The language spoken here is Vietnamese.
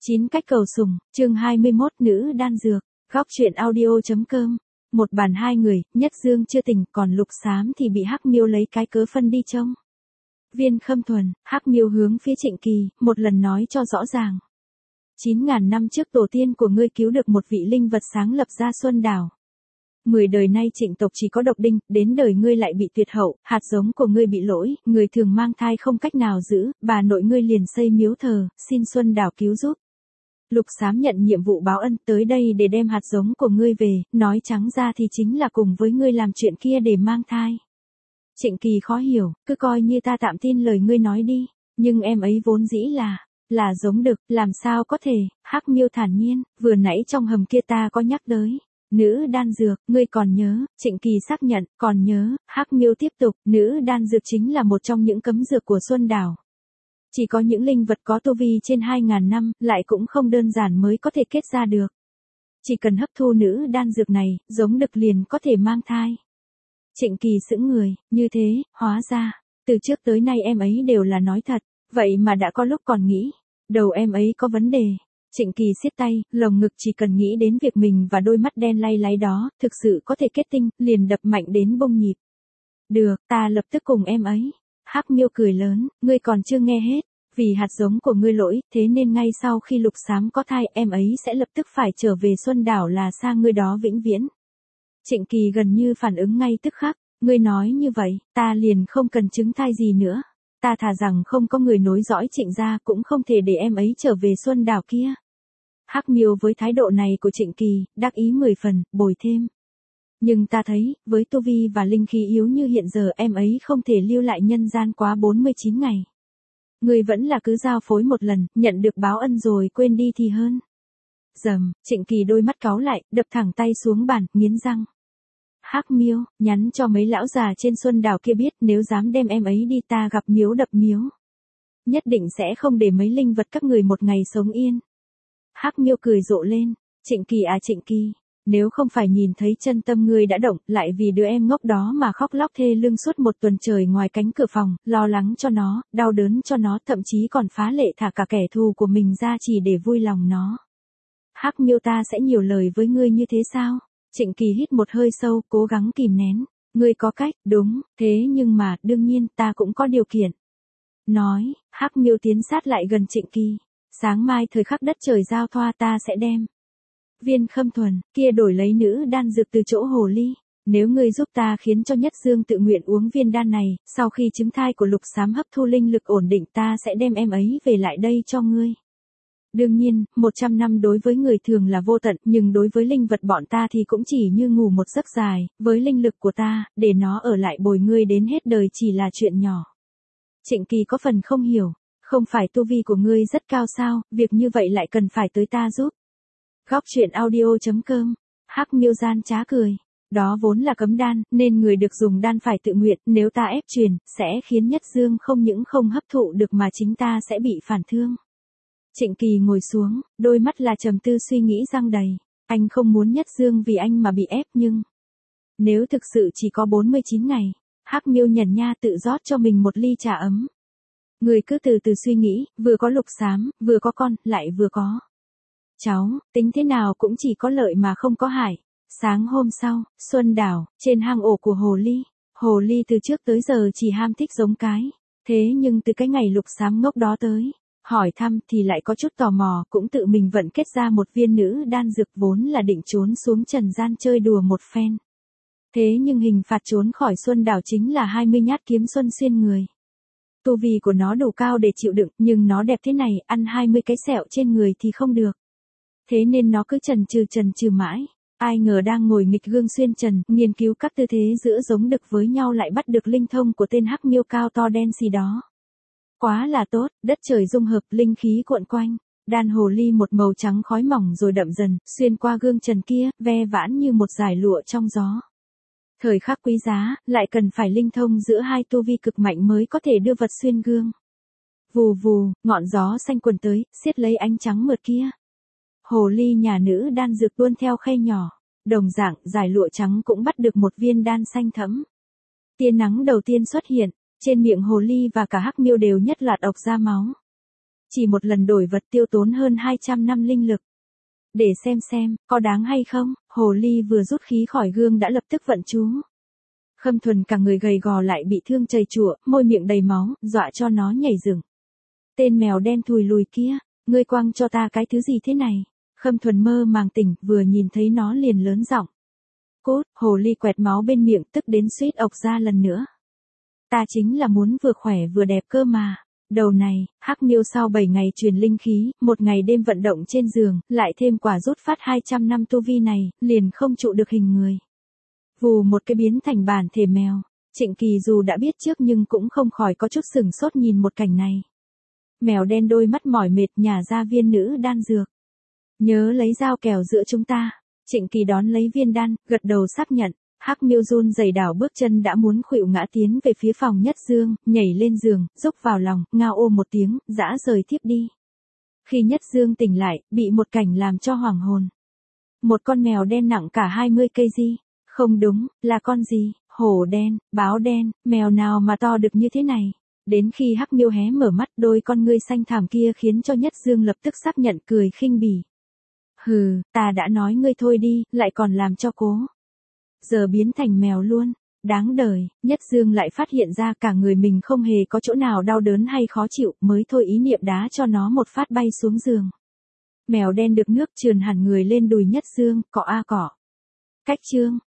9 cách cầu sủng, chương 21 nữ đan dược, góc truyện audio.com. Một bàn hai người, Nhất Dương chưa tỉnh, còn Lục Xám thì bị Hắc Miêu lấy cái cớ phân đi trông. Viên Khâm Thuần, Hắc Miêu hướng phía Trịnh Kỳ, một lần nói cho rõ ràng. 9.000 năm trước tổ tiên của ngươi cứu được một vị linh vật sáng lập ra Xuân Đảo. 10 đời nay Trịnh tộc chỉ có độc đinh, đến đời ngươi lại bị tuyệt hậu, hạt giống của ngươi bị lỗi, người thường mang thai không cách nào giữ, bà nội ngươi liền xây miếu thờ, xin Xuân Đảo cứu giúp. Lục Xám nhận nhiệm vụ báo ân tới đây để đem hạt giống của ngươi về, nói trắng ra thì chính là cùng với ngươi làm chuyện kia để mang thai. Trịnh Kỳ khó hiểu, cứ coi như ta tạm tin lời ngươi nói đi, nhưng em ấy vốn dĩ là giống đực, làm sao có thể, Hắc Miêu thản nhiên, vừa nãy trong hầm kia ta có nhắc tới. Nữ đan dược, ngươi còn nhớ, Trịnh Kỳ xác nhận, còn nhớ, Hắc Miêu tiếp tục, nữ đan dược chính là một trong những cấm dược của Xuân Đảo. Chỉ có những linh vật có tu vi trên 2.000 năm, lại cũng không đơn giản mới có thể kết ra được. Chỉ cần hấp thu nữ đan dược này, giống đực liền có thể mang thai. Trịnh Kỳ sững người, như thế, hóa ra, từ trước tới nay em ấy đều là nói thật, vậy mà đã có lúc còn nghĩ, đầu em ấy có vấn đề. Trịnh Kỳ siết tay, lồng ngực chỉ cần nghĩ đến việc mình và đôi mắt đen lay láy đó, thực sự có thể kết tinh, liền đập mạnh đến bông nhịp. Được, ta lập tức cùng em ấy. Hắc Miêu cười lớn, ngươi còn chưa nghe hết, vì hạt giống của ngươi lỗi, thế nên ngay sau khi Lục Xám có thai em ấy sẽ lập tức phải trở về Xuân Đảo là xa ngươi đó vĩnh viễn. Trịnh Kỳ gần như phản ứng ngay tức khắc, ngươi nói như vậy, ta liền không cần chứng thai gì nữa. Ta thà rằng không có người nối dõi Trịnh gia cũng không thể để em ấy trở về Xuân Đảo kia. Hắc Miêu với thái độ này của Trịnh Kỳ, đắc ý 10 phần, bồi thêm. Nhưng ta thấy, với tu vi và linh khí yếu như hiện giờ em ấy không thể lưu lại nhân gian quá 49 ngày. Người vẫn là cứ giao phối một lần, nhận được báo ân rồi quên đi thì hơn. Dầm, Trịnh Kỳ đôi mắt cáu lại, đập thẳng tay xuống bàn, nghiến răng. Hắc Miêu, nhắn cho mấy lão già trên Xuân Đảo kia biết nếu dám đem em ấy đi ta gặp miếu đập miếu. Nhất định sẽ không để mấy linh vật các người một ngày sống yên. Hắc Miêu cười rộ lên, Trịnh Kỳ à Trịnh Kỳ, nếu không phải nhìn thấy chân tâm ngươi đã động, lại vì đứa em ngốc đó mà khóc lóc thê lương suốt một tuần trời ngoài cánh cửa phòng, lo lắng cho nó, đau đớn cho nó, thậm chí còn phá lệ thả cả kẻ thù của mình ra chỉ để vui lòng nó. Hắc Miêu ta sẽ nhiều lời với ngươi như thế sao? Trịnh Kỳ hít một hơi sâu, cố gắng kìm nén. Ngươi có cách, đúng, thế nhưng mà, đương nhiên, ta cũng có điều kiện. Nói, Hắc Miêu tiến sát lại gần Trịnh Kỳ. Sáng mai thời khắc đất trời giao thoa ta sẽ đem. Viên Khâm Thuần, kia đổi lấy nữ đan dược từ chỗ hồ ly. Nếu ngươi giúp ta khiến cho Nhất Dương tự nguyện uống viên đan này, sau khi trứng thai của Lục Xám hấp thu linh lực ổn định ta sẽ đem em ấy về lại đây cho ngươi. Đương nhiên, 100 năm đối với người thường là vô tận, nhưng đối với linh vật bọn ta thì cũng chỉ như ngủ một giấc dài, với linh lực của ta, để nó ở lại bồi ngươi đến hết đời chỉ là chuyện nhỏ. Trịnh Kỳ có phần không hiểu, không phải tu vi của ngươi rất cao sao, việc như vậy lại cần phải tới ta giúp. Góc truyện audio.com, Hắc Miêu gian trá cười. Đó vốn là cấm đan, nên người được dùng đan phải tự nguyện, nếu ta ép truyền, sẽ khiến Nhất Dương không những không hấp thụ được mà chính ta sẽ bị phản thương. Trịnh Kỳ ngồi xuống, đôi mắt là trầm tư suy nghĩ răng đầy. Anh không muốn Nhất Dương vì anh mà bị ép nhưng... Nếu thực sự chỉ có 49 ngày, Hắc Miêu nhẩn nha tự rót cho mình một ly trà ấm. Người cứ từ từ suy nghĩ, vừa có Lục Xám, vừa có con, lại vừa có cháu, tính thế nào cũng chỉ có lợi mà không có hại. Sáng hôm sau, Xuân Đảo, trên hang ổ của Hồ Ly từ trước tới giờ chỉ ham thích giống cái. Thế nhưng từ cái ngày Lục Xám ngốc đó tới, hỏi thăm thì lại có chút tò mò, cũng tự mình vận kết ra một viên nữ đan dược vốn là định trốn xuống trần gian chơi đùa một phen. Thế nhưng hình phạt trốn khỏi Xuân Đảo chính là 20 nhát kiếm xuân xuyên người. Tu vi của nó đủ cao để chịu đựng, nhưng nó đẹp thế này, ăn 20 cái sẹo trên người thì không được. Thế nên nó cứ chần chừ mãi. Ai ngờ đang ngồi nghịch gương xuyên trần, nghiên cứu các tư thế giữa giống đực với nhau lại bắt được linh thông của tên Hắc Miêu cao to đen xì đó. Quá là tốt, đất trời dung hợp, linh khí cuộn quanh. Đan hồ ly một màu trắng khói mỏng rồi đậm dần, xuyên qua gương trần kia, ve vãn như một dải lụa trong gió. Thời khắc quý giá, lại cần phải linh thông giữa hai tu vi cực mạnh mới có thể đưa vật xuyên gương. Vù vù, ngọn gió xanh quần tới, siết lấy ánh trắng mượt kia. Hồ ly nhà nữ đan dược tuôn theo khay nhỏ. Đồng dạng, dải lụa trắng cũng bắt được một viên đan xanh thẫm. Tia nắng đầu tiên xuất hiện, trên miệng hồ ly và cả Hắc Miêu đều nhất loạt ộc ra máu. Chỉ một lần đổi vật tiêu tốn hơn 200 năm linh lực. Để xem, có đáng hay không, hồ ly vừa rút khí khỏi gương đã lập tức vận chú. Khâm Thuần cả người gầy gò lại bị thương chầy chùa, môi miệng đầy máu, dọa cho nó nhảy dựng. Tên mèo đen thùi lùi kia, ngươi quăng cho ta cái thứ gì thế này? Khâm Thuần mơ màng tỉnh, vừa nhìn thấy nó liền lớn giọng. Cút, hồ ly quẹt máu bên miệng tức đến suýt ộc ra lần nữa. Ta chính là muốn vừa khỏe vừa đẹp cơ mà. Đầu này, Hắc Miêu sau 7 ngày truyền linh khí, một ngày đêm vận động trên giường, lại thêm quả rút phát 200 năm tu vi này, liền không trụ được hình người. Vù một cái biến thành bản thể mèo. Trịnh Kỳ dù đã biết trước nhưng cũng không khỏi có chút sửng sốt nhìn một cảnh này. Mèo đen đôi mắt mỏi mệt nhả ra viên nữ đan dược. Nhớ lấy dao kèo giữa chúng ta. Trịnh Kỳ đón lấy viên đan, gật đầu xác nhận. Hắc Miêu run rẩy đảo bước chân đã muốn khuỵu ngã tiến về phía phòng Nhất Dương, nhảy lên giường, rúc vào lòng, ngao ô một tiếng, dã rời thiếp đi. Khi Nhất Dương tỉnh lại, bị một cảnh làm cho hoảng hồn. Một con mèo đen nặng cả 20 kg. Không đúng, là con gì? Hổ đen, báo đen, mèo nào mà to được như thế này? Đến khi Hắc Miêu hé mở mắt, đôi con ngươi xanh thẳm kia khiến cho Nhất Dương lập tức xác nhận, cười khinh bỉ. Hừ, ta đã nói ngươi thôi đi, lại còn làm cho cố. Giờ biến thành mèo luôn. Đáng đời, Nhất Dương lại phát hiện ra cả người mình không hề có chỗ nào đau đớn hay khó chịu, mới thôi ý niệm đá cho nó một phát bay xuống giường. Mèo đen được nước trườn hẳn người lên đùi Nhất Dương, cọ a cọ. Cách chương.